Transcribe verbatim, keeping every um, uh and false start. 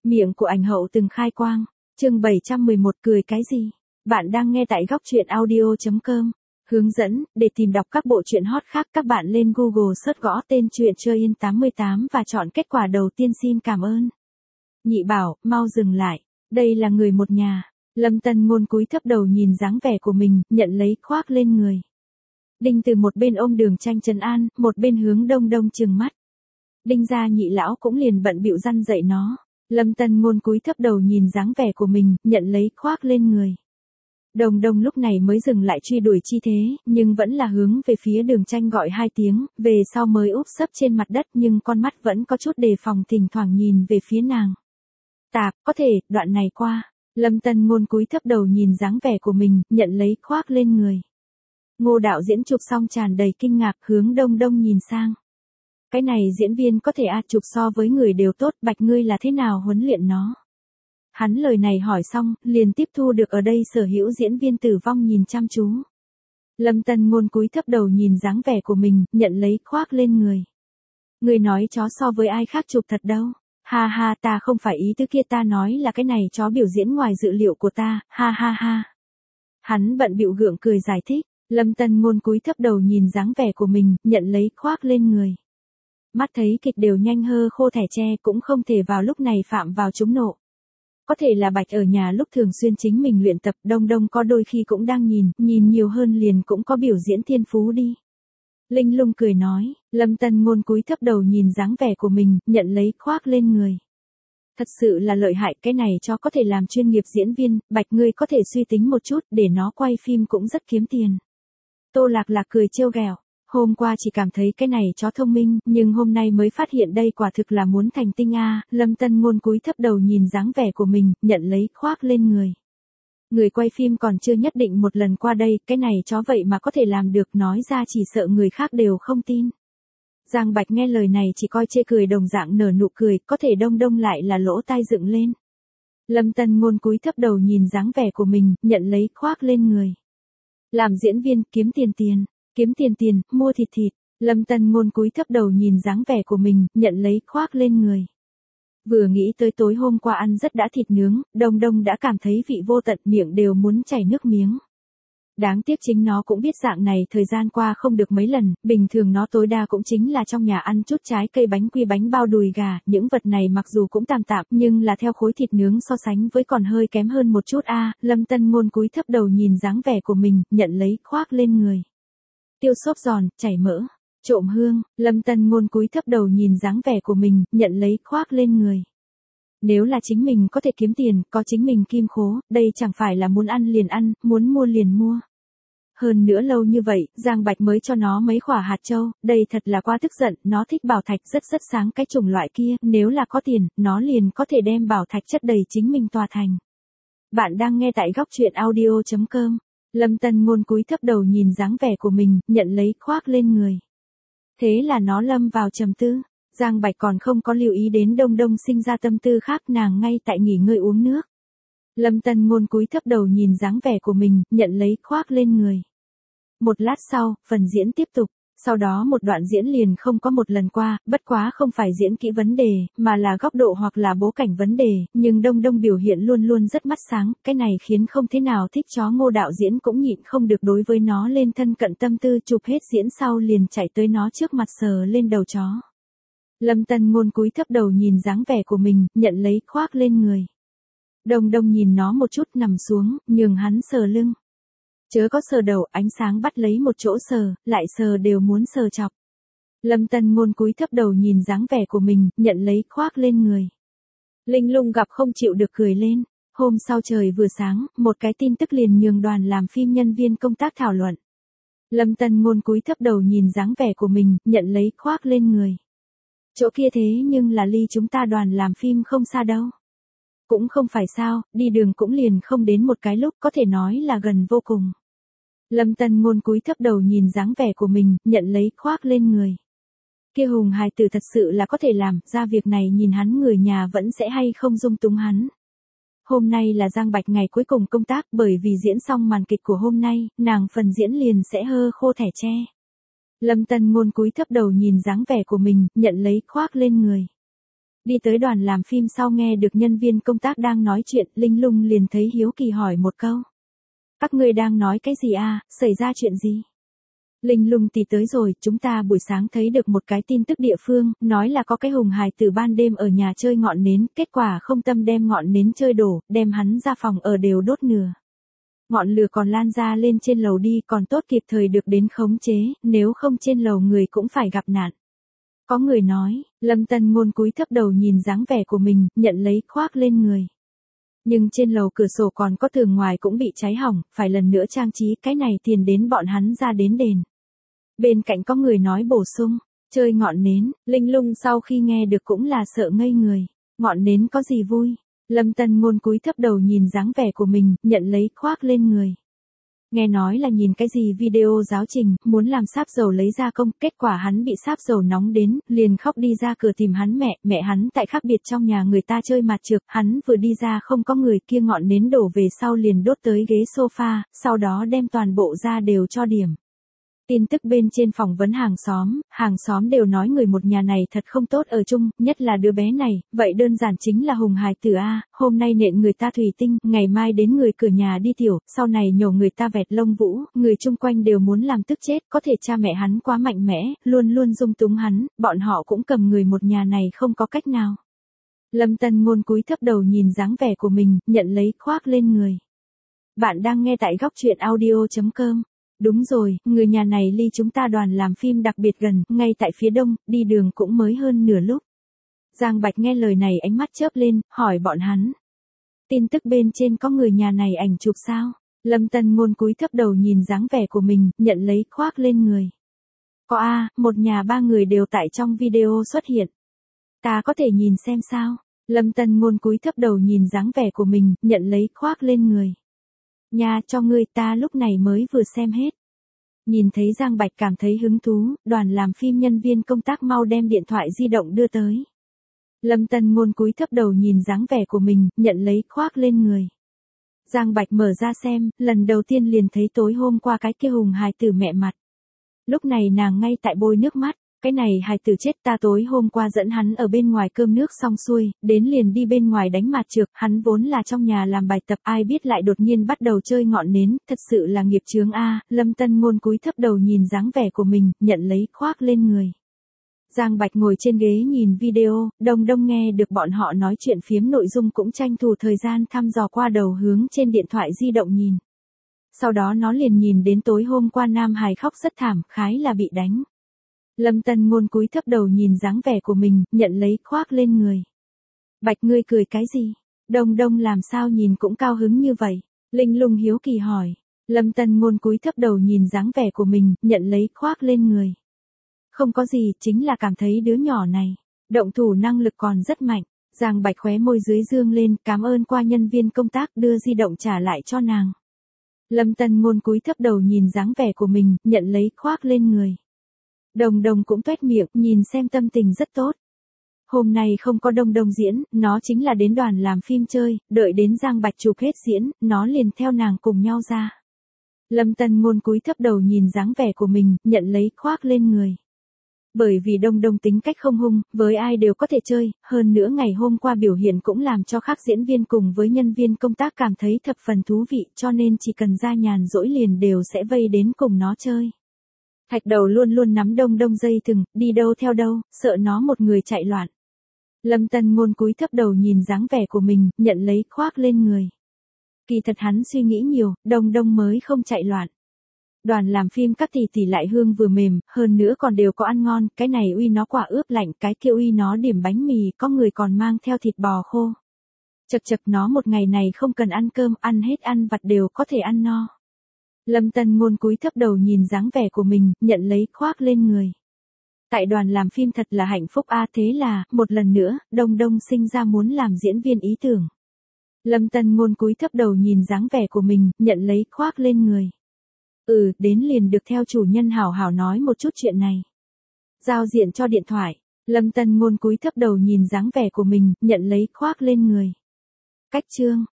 Miệng của ảnh hậu từng khai quang. Chương bảy trăm mười một cười cái gì? Bạn đang nghe tại góc truyện audio chấm com. Hướng dẫn, để tìm đọc các bộ truyện hot khác các bạn lên Google search gõ tên truyện Chơi Yên tám mươi tám và chọn kết quả đầu tiên xin cảm ơn. Nhị bảo, mau dừng lại. Đây là người một nhà. Lâm Tân Ngôn cúi thấp đầu nhìn dáng vẻ của mình, nhận lấy khoác lên người. Đinh từ một bên ôm Đường Tranh trấn an, một bên hướng Đông Đông trừng mắt. Đinh gia nhị lão cũng liền bận bịu răn dạy nó. Lâm Tân Ngôn cúi thấp đầu nhìn dáng vẻ của mình, nhận lấy khoác lên người. Đông Đông lúc này mới dừng lại truy đuổi chi thế, nhưng vẫn là hướng về phía Đường Tranh gọi hai tiếng, về sau mới úp sấp trên mặt đất nhưng con mắt vẫn có chút đề phòng thỉnh thoảng nhìn về phía nàng. Tạp, có thể, đoạn này qua. Lâm Tân Ngôn cúi thấp đầu nhìn dáng vẻ của mình, nhận lấy khoác lên người. Ngô đạo diễn chụp xong tràn đầy kinh ngạc hướng Đông Đông nhìn sang. Cái này diễn viên có thể a chụp so với người đều tốt, Bạch ngươi là thế nào huấn luyện nó? Hắn lời này hỏi xong, liền tiếp thu được ở đây sở hữu diễn viên Tử Vong nhìn chăm chú. Lâm Tân Ngôn cúi thấp đầu nhìn dáng vẻ của mình, nhận lấy khoác lên người. Người nói chó so với ai khác chụp thật đâu. Ha ha, ta không phải ý tứ kia, ta nói là cái này chó biểu diễn ngoài dự liệu của ta, ha ha ha. Hắn bận bịu gượng cười giải thích. Lâm Tân Ngôn cúi thấp đầu nhìn dáng vẻ của mình, nhận lấy khoác lên người. Mắt thấy kịch đều nhanh hơ khô thẻ tre cũng không thể vào lúc này phạm vào trúng nộ. Có thể là Bạch ở nhà lúc thường xuyên chính mình luyện tập, Đông Đông có đôi khi cũng đang nhìn, nhìn nhiều hơn liền cũng có biểu diễn thiên phú đi. Linh Lung cười nói, Lâm Tân Ngôn cúi thấp đầu nhìn dáng vẻ của mình, nhận lấy khoác lên người. Thật sự là lợi hại, cái này cho có thể làm chuyên nghiệp diễn viên, Bạch ngươi có thể suy tính một chút để nó quay phim cũng rất kiếm tiền. Tô Lạc Lạc cười trêu ghẹo. Hôm qua chỉ cảm thấy cái này chó thông minh, nhưng hôm nay mới phát hiện đây quả thực là muốn thành tinh a. Lâm Tân Ngôn cúi thấp đầu nhìn dáng vẻ của mình, nhận lấy khoác lên người. Người quay phim còn chưa nhất định một lần qua đây, cái này chó vậy mà có thể làm được, nói ra chỉ sợ người khác đều không tin. Giang Bạch nghe lời này chỉ coi chê cười đồng dạng nở nụ cười, có thể Đông Đông lại là lỗ tai dựng lên. Lâm Tân Ngôn cúi thấp đầu nhìn dáng vẻ của mình, nhận lấy khoác lên người. Làm diễn viên, kiếm tiền tiền. Kiếm tiền tiền, mua thịt thịt. Lâm Tân Ngôn cúi thấp đầu nhìn dáng vẻ của mình, nhận lấy khoác lên người. Vừa nghĩ tới tối hôm qua ăn rất đã thịt nướng, Đông Đông đã cảm thấy vị vô tận, miệng đều muốn chảy nước miếng. Đáng tiếc chính nó cũng biết dạng này thời gian qua không được mấy lần, bình thường nó tối đa cũng chính là trong nhà ăn chút trái cây bánh quy bánh bao đùi gà, những vật này mặc dù cũng tạm tạm nhưng là theo khối thịt nướng so sánh với còn hơi kém hơn một chút a. Lâm Tân Ngôn cúi thấp đầu nhìn dáng vẻ của mình, nhận lấy khoác lên người. Tiêu xốp giòn, chảy mỡ, trộm hương, Lâm Tân Ngôn cúi thấp đầu nhìn dáng vẻ của mình, nhận lấy khoác lên người. Nếu là chính mình có thể kiếm tiền, có chính mình kim khố, đây chẳng phải là muốn ăn liền ăn, muốn mua liền mua. Hơn nữa lâu như vậy, Giang Bạch mới cho nó mấy quả hạt châu, đây thật là quá tức giận, nó thích bảo thạch rất rất sáng cái chủng loại kia, nếu là có tiền, nó liền có thể đem bảo thạch chất đầy chính mình tòa thành. Bạn đang nghe tại góc truyện audio chấm com. Lâm Tân Ngôn cúi thấp đầu nhìn dáng vẻ của mình, nhận lấy khoác lên người. Thế là nó lâm vào trầm tư. Giang Bạch còn không có lưu ý đến Đông Đông sinh ra tâm tư khác, nàng ngay tại nghỉ ngơi uống nước. Lâm Tân Ngôn cúi thấp đầu nhìn dáng vẻ của mình, nhận lấy khoác lên người. Một lát sau, phần diễn tiếp tục. Sau đó một đoạn diễn liền không có một lần qua, bất quá không phải diễn kỹ vấn đề, mà là góc độ hoặc là bố cảnh vấn đề, nhưng Đông Đông biểu hiện luôn luôn rất mắt sáng, cái này khiến không thế nào thích chó Ngô đạo diễn cũng nhịn không được đối với nó lên thân cận tâm tư, chụp hết diễn sau liền chạy tới nó trước mặt sờ lên đầu chó. Lâm Tân Ngôn cúi thấp đầu nhìn dáng vẻ của mình, nhận lấy khoác lên người. Đông Đông nhìn nó một chút nằm xuống, nhường hắn sờ lưng. Chớ có sờ đầu, ánh sáng bắt lấy một chỗ sờ, lại sờ đều muốn sờ chọc. Lâm Tân Ngôn cúi thấp đầu nhìn dáng vẻ của mình, nhận lấy khoác lên người. Linh Lung gặp không chịu được cười lên. Hôm sau trời vừa sáng, một cái tin tức liền nhường đoàn làm phim nhân viên công tác thảo luận. Lâm Tân Ngôn cúi thấp đầu nhìn dáng vẻ của mình, nhận lấy khoác lên người. Chỗ kia thế nhưng là ly chúng ta đoàn làm phim không xa đâu. Cũng không phải sao, đi đường cũng liền không đến một cái lúc, có thể nói là gần vô cùng. Lâm Tân Ngôn cúi thấp đầu nhìn dáng vẻ của mình, nhận lấy khoác lên người. Kia hùng hài tử thật sự là có thể làm, ra việc này nhìn hắn người nhà vẫn sẽ hay không dung túng hắn. Hôm nay là Giang Bạch ngày cuối cùng công tác, bởi vì diễn xong màn kịch của hôm nay, nàng phần diễn liền sẽ hơ khô thẻ tre. Lâm Tân Ngôn cúi thấp đầu nhìn dáng vẻ của mình, nhận lấy khoác lên người. Đi tới đoàn làm phim sau nghe được nhân viên công tác đang nói chuyện, Linh Lung liền thấy hiếu kỳ hỏi một câu. Các ngươi đang nói cái gì à, xảy ra chuyện gì? Linh Lung tỷ tới rồi, chúng ta buổi sáng thấy được một cái tin tức địa phương, nói là có cái hùng hài tử ban đêm ở nhà chơi ngọn nến, kết quả không tâm đem ngọn nến chơi đổ, đem hắn ra phòng ở đều đốt nửa. Ngọn lửa còn lan ra lên trên lầu đi, còn tốt kịp thời được đến khống chế, nếu không trên lầu người cũng phải gặp nạn. Có người nói, Lâm Tân Ngôn cúi thấp đầu nhìn dáng vẻ của mình, nhận lấy khoác lên người. Nhưng trên lầu cửa sổ còn có tường ngoài cũng bị cháy hỏng, phải lần nữa trang trí, cái này tiền đến bọn hắn ra đến đền. Bên cạnh có người nói bổ sung, chơi ngọn nến, Linh Lung sau khi nghe được cũng là sợ ngây người. Ngọn nến có gì vui? Lâm Tân Ngôn cúi thấp đầu nhìn dáng vẻ của mình, nhận lấy khoác lên người. Nghe nói là nhìn cái gì video giáo trình, muốn làm sáp dầu lấy ra công, kết quả hắn bị sáp dầu nóng đến, liền khóc đi ra cửa tìm hắn mẹ, mẹ hắn tại khác biệt trong nhà người ta chơi mạt trược, hắn vừa đi ra không có người kia ngọn nến đổ về sau liền đốt tới ghế sofa, sau đó đem toàn bộ ra đều cho điểm. Tin tức bên trên phỏng vấn hàng xóm, hàng xóm đều nói người một nhà này thật không tốt ở chung, nhất là đứa bé này, vậy đơn giản chính là hùng hài tử A, hôm nay nện người ta thủy tinh, ngày mai đến người cửa nhà đi tiểu, sau này nhổ người ta vẹt lông vũ, người chung quanh đều muốn làm tức chết, có thể cha mẹ hắn quá mạnh mẽ, luôn luôn dung túng hắn, bọn họ cũng cầm người một nhà này không có cách nào. Lâm Tân Ngôn cúi thấp đầu nhìn dáng vẻ của mình, nhận lấy khoác lên người. Bạn đang nghe tại góc truyện audio chấm com. Đúng rồi, người nhà này ly chúng ta đoàn làm phim đặc biệt gần, ngay tại phía đông, đi đường cũng mới hơn nửa lúc. Giang Bạch nghe lời này ánh mắt chớp lên, hỏi bọn hắn. Tin tức bên trên có người nhà này ảnh chụp sao? Lâm Tân Ngôn cúi thấp đầu nhìn dáng vẻ của mình, nhận lấy khoác lên người. Có a, một nhà ba người đều tại trong video xuất hiện. Ta có thể nhìn xem sao? Lâm Tân Ngôn cúi thấp đầu nhìn dáng vẻ của mình, nhận lấy khoác lên người. Nha, cho ngươi, ta lúc này mới vừa xem hết. Nhìn thấy Giang Bạch cảm thấy hứng thú, đoàn làm phim nhân viên công tác mau đem điện thoại di động đưa tới. Lâm Tân Ngôn cúi thấp đầu nhìn dáng vẻ của mình, nhận lấy khoác lên người. Giang Bạch mở ra xem, lần đầu tiên liền thấy tối hôm qua cái kia hùng hài tử mẹ mặt. Lúc này nàng ngay tại bôi nước mắt. Cái này hài tử chết, ta tối hôm qua dẫn hắn ở bên ngoài cơm nước xong xuôi, đến liền đi bên ngoài đánh mạt trược, hắn vốn là trong nhà làm bài tập, ai biết lại đột nhiên bắt đầu chơi ngọn nến, thật sự là nghiệp chướng a. Lâm Tân Ngôn cúi thấp đầu nhìn dáng vẻ của mình, nhận lấy khoác lên người. Giang Bạch ngồi trên ghế nhìn video, Đông Đông nghe được bọn họ nói chuyện phiếm nội dung cũng tranh thủ thời gian thăm dò qua đầu hướng trên điện thoại di động nhìn. Sau đó nó liền nhìn đến tối hôm qua Nam Hải khóc rất thảm, khái là bị đánh. Lâm Tân Ngôn cúi thấp đầu nhìn dáng vẻ của mình, nhận lấy khoác lên người. Bạch ngươi cười cái gì? Đông Đông làm sao nhìn cũng cao hứng như vậy? Linh Lung hiếu kỳ hỏi. Lâm Tân Ngôn cúi thấp đầu nhìn dáng vẻ của mình, nhận lấy khoác lên người. Không có gì, chính là cảm thấy đứa nhỏ này, động thủ năng lực còn rất mạnh. Giang Bạch khóe môi dưới dương lên, cảm ơn qua nhân viên công tác đưa di động trả lại cho nàng. Lâm Tân Ngôn cúi thấp đầu nhìn dáng vẻ của mình, nhận lấy khoác lên người. Đồng Đồng cũng tuét miệng, nhìn xem tâm tình rất tốt. Hôm nay không có Đông Đông diễn, nó chính là đến đoàn làm phim chơi, đợi đến Giang Bạch chụp hết diễn, nó liền theo nàng cùng nhau ra. Lâm Tân Ngôn cúi thấp đầu nhìn dáng vẻ của mình, nhận lấy khoác lên người. Bởi vì Đông Đông tính cách không hung, với ai đều có thể chơi, hơn nữa ngày hôm qua biểu hiện cũng làm cho các diễn viên cùng với nhân viên công tác cảm thấy thập phần thú vị, cho nên chỉ cần ra nhàn rỗi liền đều sẽ vây đến cùng nó chơi. Thạch Đầu luôn luôn nắm Đông Đông dây thừng, đi đâu theo đâu, sợ nó một người chạy loạn. Lâm Tân Ngôn cúi thấp đầu nhìn dáng vẻ của mình, nhận lấy khoác lên người. Kỳ thật hắn suy nghĩ nhiều, Đông Đông mới không chạy loạn. Đoàn làm phim các tỷ tỷ lại hương vừa mềm, hơn nữa còn đều có ăn ngon, cái này uy nó quả ướp lạnh, cái kia uy nó điểm bánh mì, có người còn mang theo thịt bò khô. Chật chật nó một ngày này không cần ăn cơm, ăn hết ăn vặt đều có thể ăn no. Lâm Tân Ngôn cúi thấp đầu nhìn dáng vẻ của mình, nhận lấy khoác lên người. Tại đoàn làm phim thật là hạnh phúc a, thế là, một lần nữa, Đông Đông sinh ra muốn làm diễn viên ý tưởng. Lâm Tân Ngôn cúi thấp đầu nhìn dáng vẻ của mình, nhận lấy khoác lên người. Ừ, đến liền được theo chủ nhân hảo hảo nói một chút chuyện này. Giao diện cho điện thoại, Lâm Tân Ngôn cúi thấp đầu nhìn dáng vẻ của mình, nhận lấy khoác lên người. Cách chương,